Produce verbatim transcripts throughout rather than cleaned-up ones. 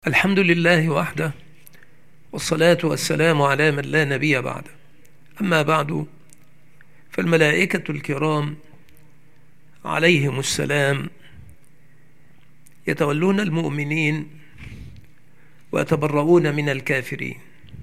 الحمد لله وحده، والصلاة والسلام على من لا نبي بعده. أما بعد، فالملائكة الكرام عليهم السلام يتولون المؤمنين ويتبرؤون من الكافرين.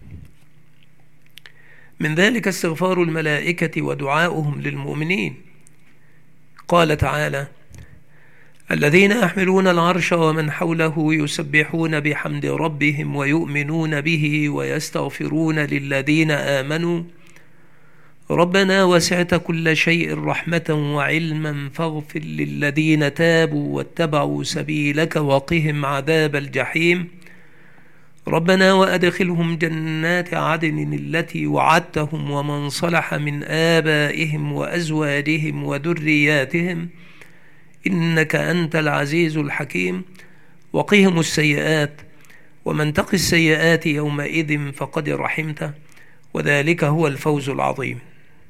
من ذلك استغفار الملائكة ودعاؤهم للمؤمنين. قال تعالى: الذين يحملون العرش ومن حوله يسبحون بحمد ربهم ويؤمنون به ويستغفرون للذين آمنوا ربنا وسعت كل شيء رحمة وعلما فاغفر للذين تابوا واتبعوا سبيلك وقهم عذاب الجحيم ربنا وأدخلهم جنات عدن التي وعدتهم ومن صلح من آبائهم وأزواجهم وذرياتهم إنك أنت العزيز الحكيم وقهم السيئات ومن تق السيئات يومئذ فقد رحمته وذلك هو الفوز العظيم.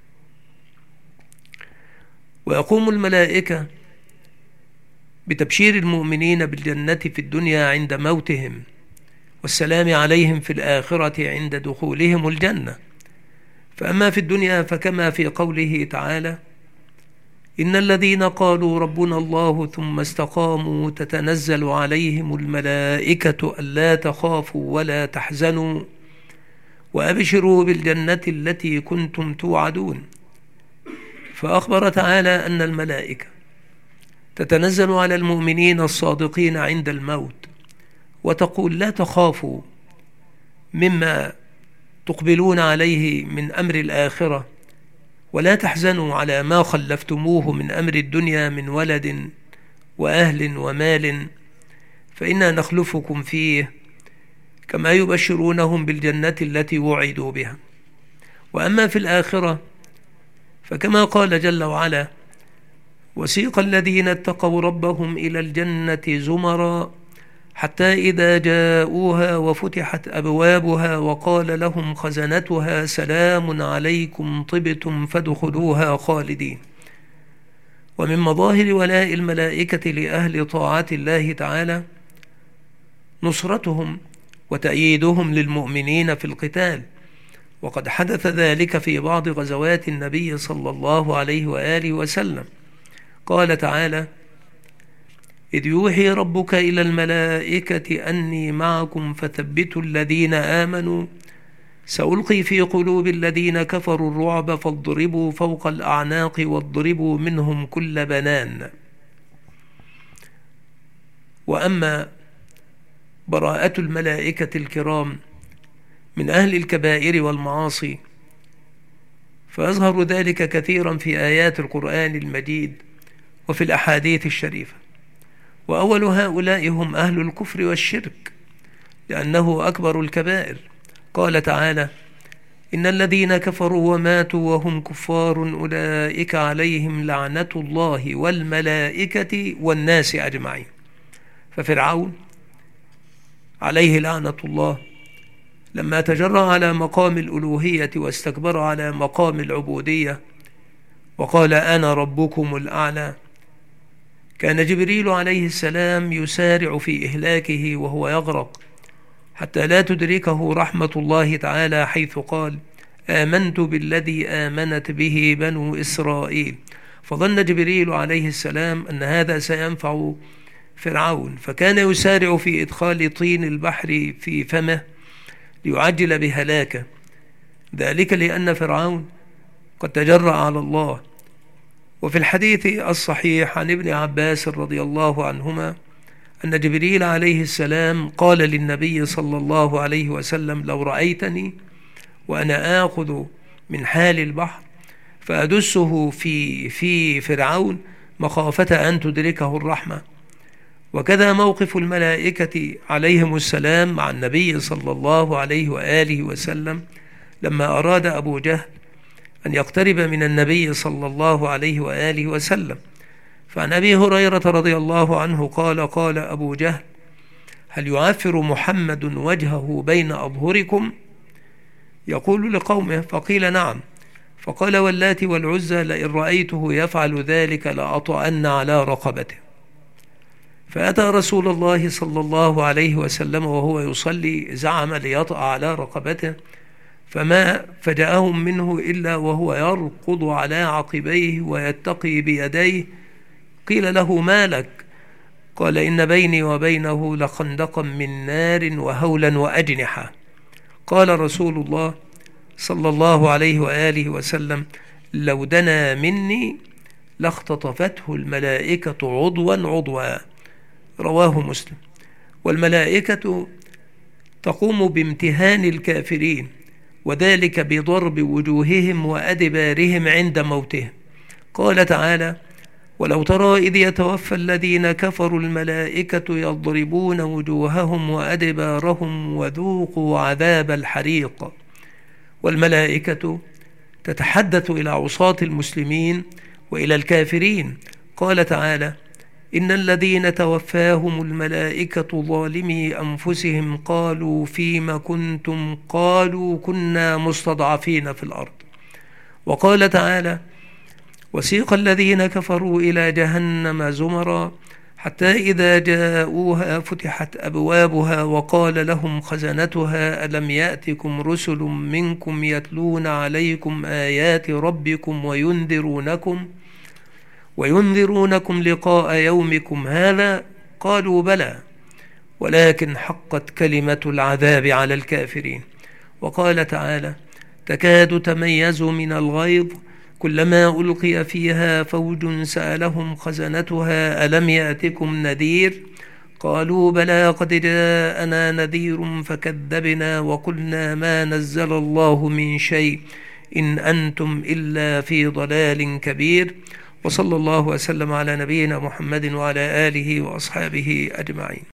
ويقوم الملائكة بتبشير المؤمنين بالجنة في الدنيا عند موتهم، والسلام عليهم في الآخرة عند دخولهم الجنة. فأما في الدنيا فكما في قوله تعالى: إن الذين قالوا ربنا الله ثم استقاموا تتنزل عليهم الملائكة ألا تخافوا ولا تحزنوا وأبشروا بالجنة التي كنتم توعدون. فأخبر تعالى أن الملائكة تتنزل على المؤمنين الصادقين عند الموت وتقول: لا تخافوا مما تقبلون عليه من أمر الآخرة، ولا تحزنوا على ما خلفتموه من أمر الدنيا من ولد وأهل ومال، فإنا نخلفكم فيه، كما يبشرونهم بالجنة التي وعدوا بها. وأما في الآخرة فكما قال جل وعلا: وسيق الذين اتقوا ربهم إلى الجنة زمرا حتى إذا جاءوها وفتحت أبوابها وقال لهم خزنتها سلام عليكم طبتم فادخلوها خالدين. ومن مظاهر ولاء الملائكة لأهل طاعة الله تعالى نصرتهم وتأييدهم للمؤمنين في القتال، وقد حدث ذلك في بعض غزوات النبي صلى الله عليه وآله وسلم. قال تعالى: إذ يوحي ربك إلى الملائكة أني معكم فثبتوا الذين آمنوا سألقي في قلوب الذين كفروا الرعب فاضربوا فوق الأعناق واضربوا منهم كل بنان. وأما براءة الملائكة الكرام من أهل الكبائر والمعاصي فيظهر ذلك كثيرا في آيات القرآن المجيد وفي الأحاديث الشريفة. وأول هؤلاء هم أهل الكفر والشرك، لأنه أكبر الكبائر. قال تعالى: إن الذين كفروا وماتوا وهم كفار أولئك عليهم لعنة الله والملائكة والناس أجمعين. ففرعون عليه لعنة الله لما تجرأ على مقام الألوهية واستكبر على مقام العبودية وقال: أنا ربكم الأعلى، كان جبريل عليه السلام يسارع في إهلاكه وهو يغرق حتى لا تدركه رحمة الله تعالى، حيث قال: آمنت بالذي آمنت به بنو إسرائيل. فظن جبريل عليه السلام أن هذا سينفع فرعون، فكان يسارع في إدخال طين البحر في فمه ليعجل بهلاكه، ذلك لأن فرعون قد تجرأ على الله. وفي الحديث الصحيح عن ابن عباس رضي الله عنهما أن جبريل عليه السلام قال للنبي صلى الله عليه وسلم: لو رأيتني وأنا آخذ من حال البحر فأدسه في في فرعون مخافة أن تدركه الرحمة. وكذا موقف الملائكة عليهم السلام مع النبي صلى الله عليه وآله وسلم لما أراد أبو جهل أن يقترب من النبي صلى الله عليه وآله وسلم. فعن أبي هريرة رضي الله عنه قال: قال أبو جهل: هل يعفر محمد وجهه بين أظهركم؟ يقول لقومه. فقيل: نعم. فقال: واللات والعزى لئن رأيته يفعل ذلك لأطأن على رقبته. فأتى رسول الله صلى الله عليه وسلم وهو يصلي، زعم ليطأ على رقبته، فما فجأهم منه إلا وهو يركض على عقبيه ويتقي بيديه. قيل له: ما لك؟ قال: إن بيني وبينه لخندقا من نار وهولا وأجنحة. قال رسول الله صلى الله عليه وآله وسلم: لو دنا مني لاختطفته الملائكة عضوا عضوا. رواه مسلم. والملائكة تقوم بامتهان الكافرين، وذلك بضرب وجوههم وأدبارهم عند موتهم. قال تعالى: ولو ترى إذ يتوفى الذين كفروا الملائكة يضربون وجوههم وأدبارهم وذوقوا عذاب الحريق. والملائكة تتحدث إلى عصاة المسلمين وإلى الكافرين. قال تعالى: إن الذين توفاهم الملائكة ظالمي أنفسهم قالوا فيم كنتم قالوا كنا مستضعفين في الأرض. وقال تعالى: وسيق الذين كفروا إلى جهنم زمرا حتى إذا جاءوها فتحت أبوابها وقال لهم خزنتها ألم يأتكم رسل منكم يتلون عليكم آيات ربكم وينذرونكم وينذرونكم لقاء يومكم هذا؟ قالوا بلى ولكن حقت كلمة العذاب على الكافرين. وقال تعالى: تكاد تميز من الغيظ كلما ألقي فيها فوج سألهم خزنتها ألم يأتكم نذير؟ قالوا بلى قد جاءنا نذير فكذبنا وقلنا ما نزل الله من شيء إن أنتم إلا في ضلال كبير. وصلى الله وسلم على نبينا محمد وعلى آله وأصحابه أجمعين.